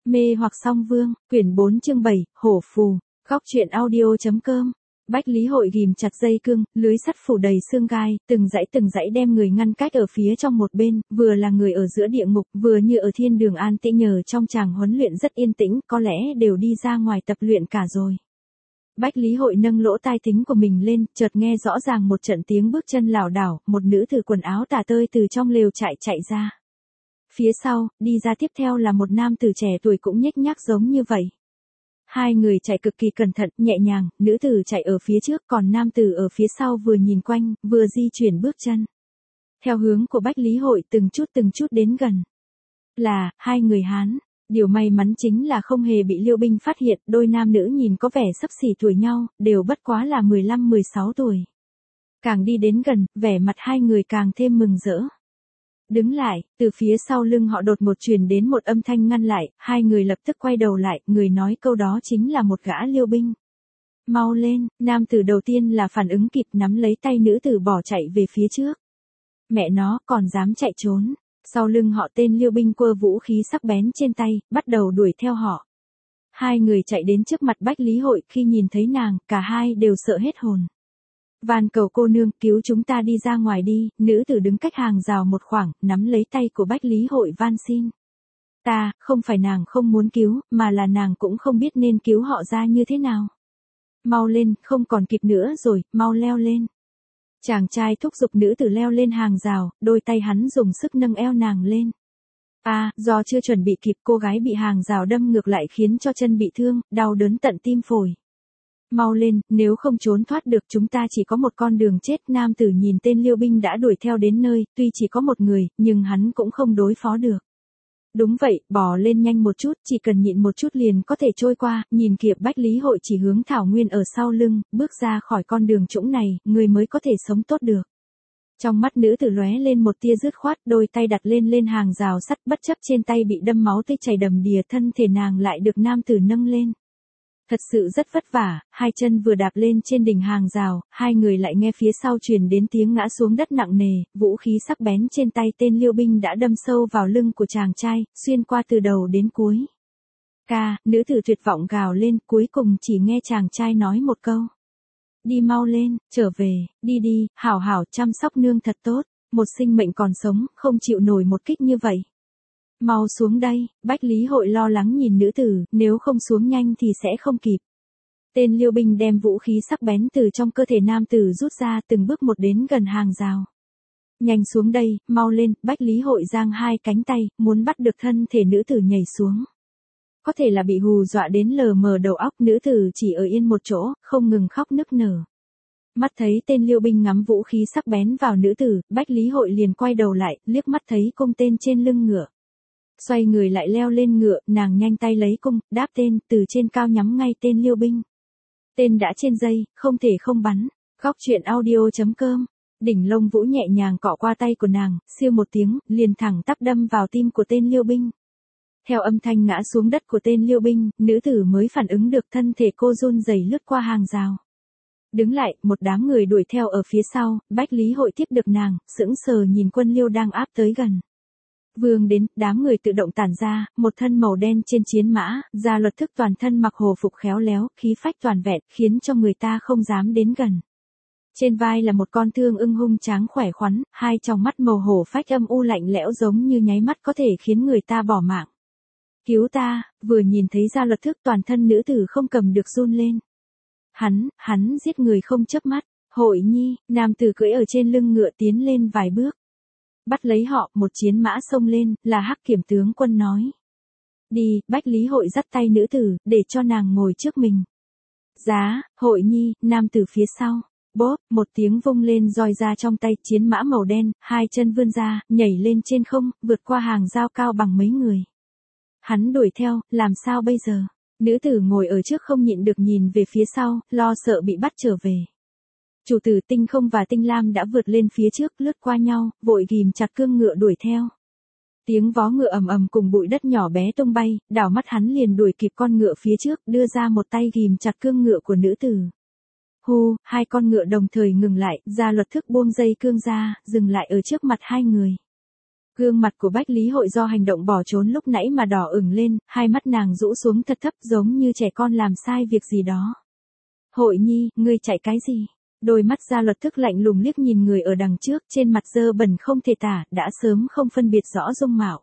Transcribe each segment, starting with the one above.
Mê hoặc song vương, quyển 4 chương 7, hổ phù, góc truyện audio.com. Bách Lý Hội ghìm chặt dây cương, lưới sắt phủ đầy xương gai, từng dãy đem người ngăn cách ở phía trong một bên, vừa là người ở giữa địa ngục, vừa như ở thiên đường an tĩnh nhờ trong tràng huấn luyện rất yên tĩnh, có lẽ đều đi ra ngoài tập luyện cả rồi. Bách Lý Hội nâng lỗ tai thính của mình lên, chợt nghe rõ ràng một trận tiếng bước chân lảo đảo, một nữ tử quần áo tả tơi từ trong lều chạy ra. Phía sau, đi ra tiếp theo là một nam tử trẻ tuổi cũng nhếch nhác giống như vậy. Hai người chạy cực kỳ cẩn thận, nhẹ nhàng, nữ tử chạy ở phía trước còn nam tử ở phía sau vừa nhìn quanh, vừa di chuyển bước chân. Theo hướng của Bách Lý Hội từng chút đến gần. Là, hai người Hán. Điều may mắn chính là không hề bị Liêu binh phát hiện, đôi nam nữ nhìn có vẻ xấp xỉ tuổi nhau, đều bất quá là 15-16 tuổi. Càng đi đến gần, vẻ mặt hai người càng thêm mừng rỡ. Đứng lại, từ phía sau lưng họ đột ngột truyền đến một âm thanh ngăn lại, hai người lập tức quay đầu lại, người nói câu đó chính là một gã Liêu binh. Mau lên, nam tử đầu tiên là phản ứng kịp nắm lấy tay nữ tử bỏ chạy về phía trước. Mẹ nó còn dám chạy trốn, sau lưng họ tên Liêu binh quơ vũ khí sắc bén trên tay, bắt đầu đuổi theo họ. Hai người chạy đến trước mặt Bách Lý Hội, khi nhìn thấy nàng, cả hai đều sợ hết hồn. Van cầu cô nương, cứu chúng ta đi ra ngoài đi, nữ tử đứng cách hàng rào một khoảng, nắm lấy tay của Bách Lý Hội van xin. Không phải nàng không muốn cứu, mà là nàng cũng không biết nên cứu họ ra như thế nào. Mau lên, không còn kịp nữa rồi, mau leo lên. Chàng trai thúc giục nữ tử leo lên hàng rào, đôi tay hắn dùng sức nâng eo nàng lên. Do chưa chuẩn bị kịp, cô gái bị hàng rào đâm ngược lại khiến cho chân bị thương, đau đớn tận tim phổi. Mau lên, nếu không trốn thoát được chúng ta chỉ có một con đường chết. Nam tử nhìn tên Liêu binh đã đuổi theo đến nơi, tuy chỉ có một người, nhưng hắn cũng không đối phó được. Đúng vậy, bò lên nhanh một chút, chỉ cần nhịn một chút liền có thể trôi qua. Nhìn kìa, Bách Lý Hội chỉ hướng thảo nguyên ở sau lưng, bước ra khỏi con đường trũng này, người mới có thể sống tốt được. Trong mắt nữ tử lóe lên một tia dứt khoát, đôi tay đặt lên hàng rào sắt, bất chấp trên tay bị đâm máu tươi chảy đầm đìa, thân thể nàng lại được nam tử nâng lên. Thật sự rất vất vả, hai chân vừa đạp lên trên đỉnh hàng rào, hai người lại nghe phía sau truyền đến tiếng ngã xuống đất nặng nề, vũ khí sắc bén trên tay tên Liêu binh đã đâm sâu vào lưng của chàng trai, xuyên qua từ đầu đến cuối. Nữ tử tuyệt vọng gào lên, cuối cùng chỉ nghe chàng trai nói một câu. Đi mau lên, trở về, đi, hảo hảo chăm sóc nương thật tốt, một sinh mệnh còn sống, không chịu nổi một kích như vậy. Mau xuống đây, Bách Lý Hội lo lắng nhìn nữ tử, nếu không xuống nhanh thì sẽ không kịp. Tên Liêu binh đem vũ khí sắc bén từ trong cơ thể nam tử rút ra, từng bước một đến gần hàng rào. Nhanh xuống đây, mau lên, Bách Lý Hội giang hai cánh tay, muốn bắt được thân thể nữ tử nhảy xuống. Có thể là bị hù dọa đến lờ mờ đầu óc, nữ tử chỉ ở yên một chỗ, không ngừng khóc nức nở. Mắt thấy tên Liêu binh ngắm vũ khí sắc bén vào nữ tử, Bách Lý Hội liền quay đầu lại, liếc mắt thấy cung tên trên lưng ngựa. Xoay người lại leo lên ngựa, nàng nhanh tay lấy cung, đáp tên, từ trên cao nhắm ngay tên Liêu binh. Tên đã trên dây, không thể không bắn. Góc truyện audio.com. Đỉnh lông vũ nhẹ nhàng cọ qua tay của nàng, siêu một tiếng, liền thẳng tắp đâm vào tim của tên Liêu binh. Theo âm thanh ngã xuống đất của tên Liêu binh, nữ tử mới phản ứng được, thân thể cô run rẩy lướt qua hàng rào. Đứng lại, một đám người đuổi theo ở phía sau, Bách Lý Hội tiếp được nàng, sững sờ nhìn quân Liêu đang áp tới gần. Vương đến, đám người tự động tản ra, một thân màu đen trên chiến mã, Gia Luật Thức toàn thân mặc hồ phục khéo léo, khí phách toàn vẹn, khiến cho người ta không dám đến gần. Trên vai là một con thương ưng hung tráng khỏe khoắn, hai tròng mắt màu hổ phách âm u lạnh lẽo giống như nháy mắt có thể khiến người ta bỏ mạng. Cứu ta, vừa nhìn thấy Gia Luật Thức toàn thân nữ tử không cầm được run lên. Hắn giết người không chớp mắt. Hội nhi, nam tử cưỡi ở trên lưng ngựa tiến lên vài bước. Bắt lấy họ, một chiến mã xông lên, là Hắc Kiểm tướng quân nói. Đi, Bách Lý Hội dắt tay nữ tử, để cho nàng ngồi trước mình. Giá, Hội nhi, nam tử phía sau. Bốp, một tiếng vung lên roi ra trong tay, chiến mã màu đen, hai chân vươn ra, nhảy lên trên không, vượt qua hàng rào cao bằng mấy người. Hắn đuổi theo, làm sao bây giờ? Nữ tử ngồi ở trước không nhịn được nhìn về phía sau, lo sợ bị bắt trở về. Chủ tử Tinh Không và Tinh Lam đã vượt lên phía trước, lướt qua nhau, vội ghìm chặt cương ngựa đuổi theo. Tiếng vó ngựa ầm ầm cùng bụi đất nhỏ bé tung bay, đảo mắt hắn liền đuổi kịp con ngựa phía trước, đưa ra một tay ghìm chặt cương ngựa của nữ tử. Hai con ngựa đồng thời ngừng lại, Gia Luật Thức buông dây cương ra, dừng lại ở trước mặt hai người. Gương mặt của Bách Lý Hội do hành động bỏ trốn lúc nãy mà đỏ ửng lên, hai mắt nàng rũ xuống thật thấp giống như trẻ con làm sai việc gì đó. Hội nhi, ngươi chạy cái gì? Đôi mắt Gia Luật Thức lạnh lùng liếc nhìn người ở đằng trước, trên mặt dơ bẩn không thể tả, đã sớm không phân biệt rõ dung mạo.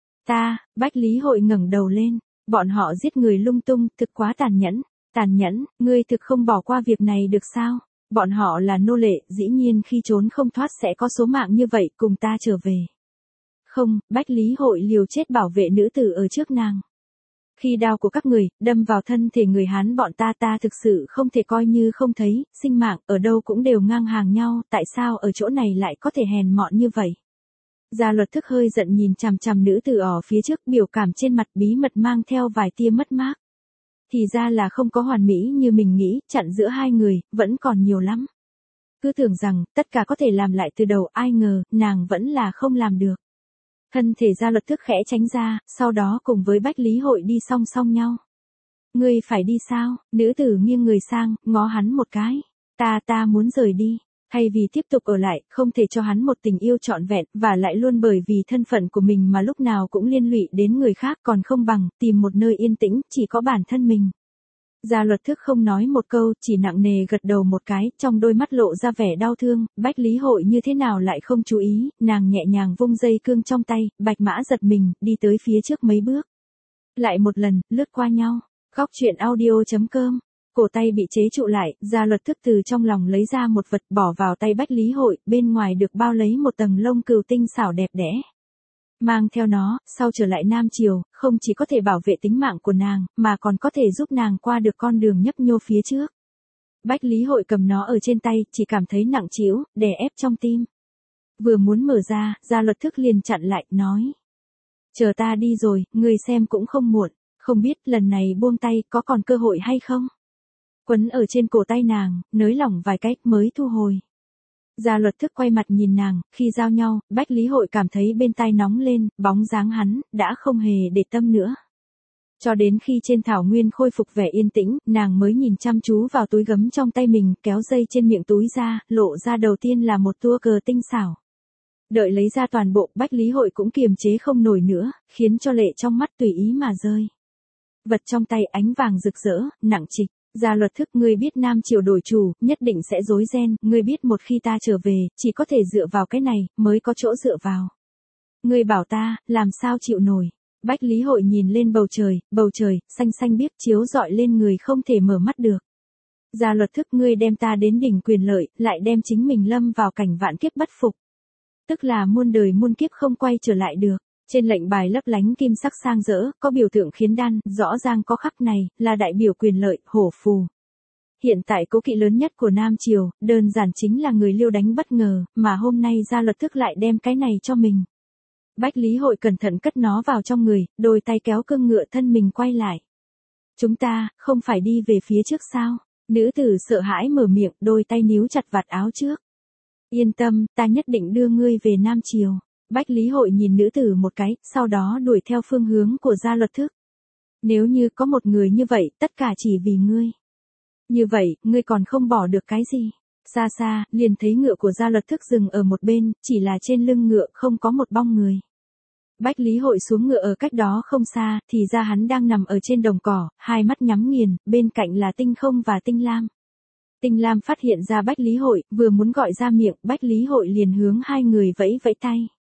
Bách Lý Hội ngẩng đầu lên, bọn họ giết người lung tung, thực quá tàn nhẫn, ngươi thực không bỏ qua việc này được sao? Bọn họ là nô lệ, dĩ nhiên khi trốn không thoát sẽ có số mạng như vậy, cùng ta trở về. Không, Bách Lý Hội liều chết bảo vệ nữ tử ở trước nàng. Khi đao của các người, đâm vào thân thể người Hán bọn ta thực sự không thể coi như không thấy, sinh mạng, ở đâu cũng đều ngang hàng nhau, tại sao ở chỗ này lại có thể hèn mọn như vậy? Gia Luật Thức hơi giận nhìn chằm chằm nữ tử ở phía trước, biểu cảm trên mặt bí mật mang theo vài tia mất mát. Thì ra là không có hoàn mỹ như mình nghĩ, chặn giữa hai người, vẫn còn nhiều lắm. Cứ tưởng rằng, tất cả có thể làm lại từ đầu, ai ngờ, nàng vẫn là không làm được. Thân thể Gia Luật Thức khẽ tránh ra, sau đó cùng với Bách Lý Hội đi song song nhau. Ngươi phải đi sao? Nữ tử nghiêng người sang, ngó hắn một cái. Ta muốn rời đi. Thay vì tiếp tục ở lại, không thể cho hắn một tình yêu trọn vẹn, và lại luôn bởi vì thân phận của mình mà lúc nào cũng liên lụy đến người khác, còn không bằng, tìm một nơi yên tĩnh, chỉ có bản thân mình. Gia Luật Thức không nói một câu, chỉ nặng nề gật đầu một cái, trong đôi mắt lộ ra vẻ đau thương, Bách Lý Hội như thế nào lại không chú ý, nàng nhẹ nhàng vung dây cương trong tay, bạch mã giật mình, đi tới phía trước mấy bước. Lại một lần, lướt qua nhau. Góc truyện audio.com. Cổ tay bị chế trụ lại, Gia Luật Thức từ trong lòng lấy ra một vật bỏ vào tay Bách Lý Hội, bên ngoài được bao lấy một tầng lông cừu tinh xảo đẹp đẽ. Mang theo nó, sau trở lại Nam Triều, không chỉ có thể bảo vệ tính mạng của nàng, mà còn có thể giúp nàng qua được con đường nhấp nhô phía trước. Bách Lý Hội cầm nó ở trên tay, chỉ cảm thấy nặng trĩu, đè ép trong tim. Vừa muốn mở ra, Gia Luật Thức liền chặn lại, nói. Chờ ta đi rồi, ngươi xem cũng không muộn, không biết lần này buông tay có còn cơ hội hay không? Quấn ở trên cổ tay nàng, nới lỏng vài cách mới thu hồi. Gia Luật Thức quay mặt nhìn nàng, khi giao nhau, Bách Lý Hội cảm thấy bên tai nóng lên, bóng dáng hắn, đã không hề để tâm nữa. Cho đến khi trên thảo nguyên khôi phục vẻ yên tĩnh, nàng mới nhìn chăm chú vào túi gấm trong tay mình, kéo dây trên miệng túi ra, lộ ra đầu tiên là một tua cờ tinh xảo. Đợi lấy ra toàn bộ, Bách Lý Hội cũng kiềm chế không nổi nữa, khiến cho lệ trong mắt tùy ý mà rơi. Vật trong tay ánh vàng rực rỡ, nặng trịch. Gia Luật Thức, ngươi biết Nam Triều đổi chủ, nhất định sẽ rối ren, ngươi biết một khi ta trở về, chỉ có thể dựa vào cái này, mới có chỗ dựa vào. Ngươi bảo ta, làm sao chịu nổi. Bách Lý Hội nhìn lên bầu trời, xanh xanh biếc chiếu rọi lên người không thể mở mắt được. Gia Luật Thức, ngươi đem ta đến đỉnh quyền lợi, lại đem chính mình lâm vào cảnh vạn kiếp bất phục. Tức là muôn đời muôn kiếp không quay trở lại được. Trên lệnh bài lấp lánh kim sắc sang rỡ, có biểu tượng khiến đan, rõ ràng có khắc này, là đại biểu quyền lợi, hổ phù. Hiện tại cố kỵ lớn nhất của Nam Triều, đơn giản chính là người Liêu đánh bất ngờ, mà hôm nay Gia Luật Thức lại đem cái này cho mình. Bách Lý Hội cẩn thận cất nó vào trong người, đôi tay kéo cương ngựa thân mình quay lại. Chúng ta, không phải đi về phía trước sao? Nữ tử sợ hãi mở miệng, đôi tay níu chặt vạt áo trước. Yên tâm, ta nhất định đưa ngươi về Nam Triều. Bách Lý Hội nhìn nữ tử một cái, sau đó đuổi theo phương hướng của Gia Luật Thức. Nếu như có một người như vậy, tất cả chỉ vì ngươi. Như vậy, ngươi còn không bỏ được cái gì? Xa xa, liền thấy ngựa của Gia Luật Thức dừng ở một bên, chỉ là trên lưng ngựa không có một bóng người. Bách Lý Hội xuống ngựa ở cách đó không xa, thì ra hắn đang nằm ở trên đồng cỏ, hai mắt nhắm nghiền, bên cạnh là Tinh Không và Tinh Lam. Tinh Lam phát hiện ra Bách Lý Hội, vừa muốn gọi ra miệng, Bách Lý Hội liền hướng hai người vẫy vẫy tay.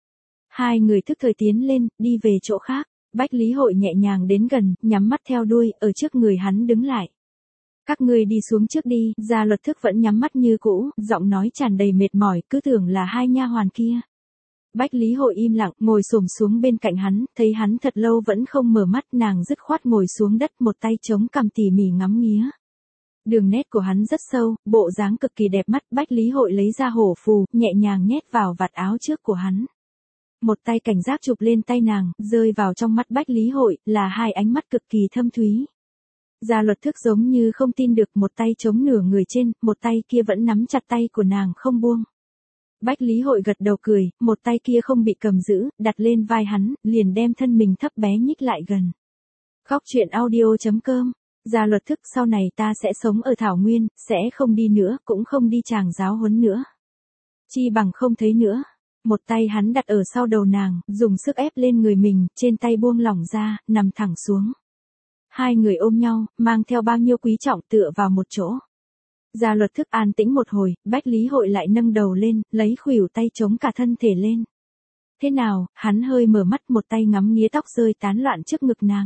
Hai người thức thời tiến lên, đi về chỗ khác. Bách Lý Hội nhẹ nhàng đến gần, nhắm mắt theo đuôi, ở trước người hắn đứng lại. Các ngươi đi xuống trước đi, Gia Luật Thức vẫn nhắm mắt như cũ, giọng nói tràn đầy mệt mỏi, cứ tưởng là hai nha hoàn kia. Bách Lý Hội im lặng, ngồi xổm xuống bên cạnh hắn, thấy hắn thật lâu vẫn không mở mắt, nàng dứt khoát ngồi xuống đất, một tay chống cằm tỉ mỉ ngắm nghía. Đường nét của hắn rất sâu, bộ dáng cực kỳ đẹp mắt, Bách Lý Hội lấy ra hổ phù, nhẹ nhàng nhét vào vạt áo trước của hắn. Một tay cảnh giác chụp lên tay nàng, rơi vào trong mắt Bách Lý Hội, là hai ánh mắt cực kỳ thâm thúy. Gia Luật Thức giống như không tin được, một tay chống nửa người trên, một tay kia vẫn nắm chặt tay của nàng không buông. Bách Lý Hội gật đầu cười, một tay kia không bị cầm giữ, đặt lên vai hắn, liền đem thân mình thấp bé nhích lại gần. Góc truyện audio.com. Gia Luật Thức, sau này ta sẽ sống ở Thảo Nguyên, sẽ không đi nữa, cũng không đi tràng giáo huấn nữa. Chi bằng không thấy nữa. Một tay hắn đặt ở sau đầu nàng, dùng sức ép lên người mình, trên tay buông lỏng ra, nằm thẳng xuống. Hai người ôm nhau, mang theo bao nhiêu quý trọng tựa vào một chỗ. Gia Luật Thức an tĩnh một hồi, Bách Lý Hội lại nâng đầu lên, lấy khuỷu tay chống cả thân thể lên. Thế nào, hắn hơi mở mắt, một tay ngắm nghía tóc rơi tán loạn trước ngực nàng.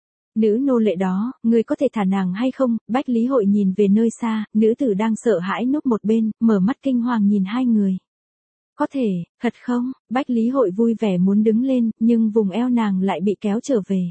Nữ nô lệ đó, ngươi có thể thả nàng hay không? Bách Lý Hội nhìn về nơi xa, nữ tử đang sợ hãi núp một bên, mở mắt kinh hoàng nhìn hai người. Có thể, thật không? Bách Lý Hội vui vẻ muốn đứng lên, nhưng vùng eo nàng lại bị kéo trở về.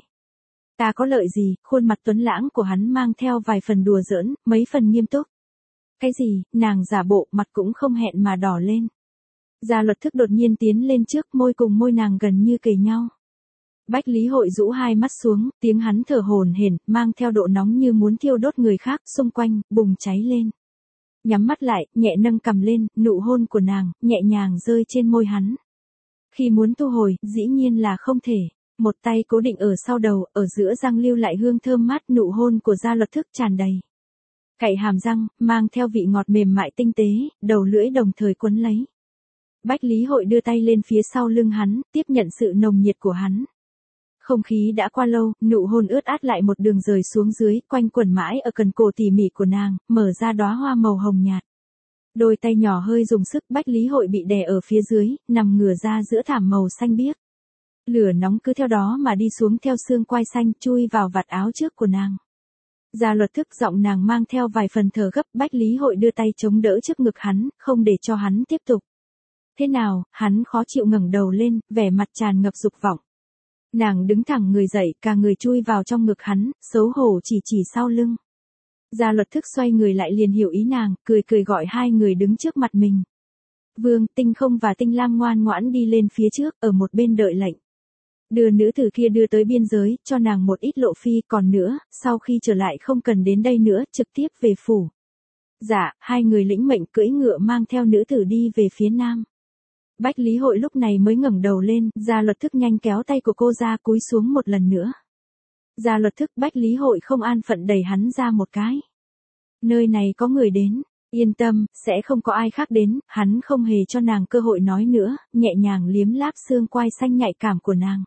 Ta có lợi gì? Khuôn mặt tuấn lãng của hắn mang theo vài phần đùa giỡn, mấy phần nghiêm túc. Cái gì? Nàng giả bộ, mặt cũng không hẹn mà đỏ lên. Gia Luật Thức đột nhiên tiến lên trước, môi cùng môi nàng gần như kề nhau. Bách Lý Hội rũ hai mắt xuống, tiếng hắn thở hổn hển, mang theo độ nóng như muốn thiêu đốt người khác, xung quanh bùng cháy lên. Nhắm mắt lại, nhẹ nâng cằm lên, nụ hôn của nàng nhẹ nhàng rơi trên môi hắn. Khi muốn thu hồi, dĩ nhiên là không thể. Một tay cố định ở sau đầu, ở giữa răng lưu lại hương thơm mát, nụ hôn của Gia Luật Thức tràn đầy. Cạy hàm răng, mang theo vị ngọt mềm mại tinh tế, đầu lưỡi đồng thời quấn lấy. Bách Lý Hội đưa tay lên phía sau lưng hắn, tiếp nhận sự nồng nhiệt của hắn. Không khí đã qua lâu, nụ hôn ướt át lại một đường rời xuống dưới, quanh quẩn mãi ở cần cổ tỉ mỉ của nàng, mở ra đóa hoa màu hồng nhạt. Đôi tay nhỏ hơi dùng sức, Bách Lý Hội bị đè ở phía dưới, nằm ngửa ra giữa thảm màu xanh biếc. Lửa nóng cứ theo đó mà đi xuống theo xương quai xanh, chui vào vạt áo trước của nàng. Gia Luật Thức, giọng nàng mang theo vài phần thở gấp. Bách Lý Hội đưa tay chống đỡ trước ngực hắn, không để cho hắn tiếp tục. Thế nào? Hắn khó chịu ngẩng đầu lên, vẻ mặt tràn ngập dục vọng. Nàng đứng thẳng người dậy, cả người chui vào trong ngực hắn, xấu hổ chỉ sau lưng. Gia Luật Thức xoay người lại liền hiểu ý nàng, cười cười gọi hai người đứng trước mặt mình. Vương, Tinh Không và Tinh Lam ngoan ngoãn đi lên phía trước, ở một bên đợi lệnh. Đưa nữ tử kia đưa tới biên giới, cho nàng một ít lộ phi, còn nữa, sau khi trở lại không cần đến đây nữa, trực tiếp về phủ. Dạ, hai người lĩnh mệnh cưỡi ngựa mang theo nữ tử đi về phía nam. Bách Lý Hội lúc này mới ngẩng đầu lên, Gia Luật Thức nhanh kéo tay của cô ra, cúi xuống một lần nữa. Gia Luật Thức, Bách Lý Hội không an phận đẩy hắn ra một cái. Nơi này có người đến, yên tâm, sẽ không có ai khác đến, hắn không hề cho nàng cơ hội nói nữa, nhẹ nhàng liếm láp xương quai xanh nhạy cảm của nàng.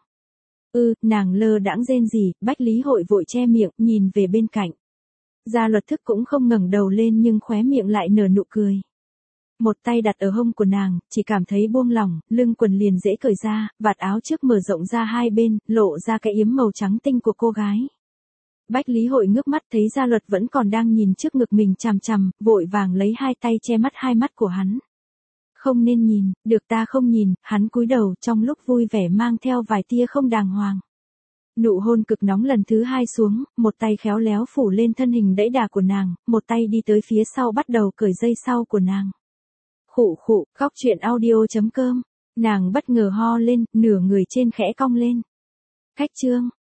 Nàng lơ đãng rên rỉ, Bách Lý Hội vội che miệng, nhìn về bên cạnh. Gia Luật Thức cũng không ngẩng đầu lên nhưng khóe miệng lại nở nụ cười. Một tay đặt ở hông của nàng, chỉ cảm thấy buông lỏng, lưng quần liền dễ cởi ra, vạt áo trước mở rộng ra hai bên, lộ ra cái yếm màu trắng tinh của cô gái. Bách Lý Hội ngước mắt thấy Gia Luật vẫn còn đang nhìn trước ngực mình chằm chằm, vội vàng lấy hai tay che mắt hai mắt của hắn. Không nên nhìn, được ta không nhìn, hắn cúi đầu trong lúc vui vẻ mang theo vài tia không đàng hoàng. Nụ hôn cực nóng lần thứ hai xuống, một tay khéo léo phủ lên thân hình đẫy đà của nàng, một tay đi tới phía sau bắt đầu cởi dây sau của nàng. Khụ khụ, khóc chuyện audio.com. Nàng bất ngờ ho lên, nửa người trên khẽ cong lên. Khách trương,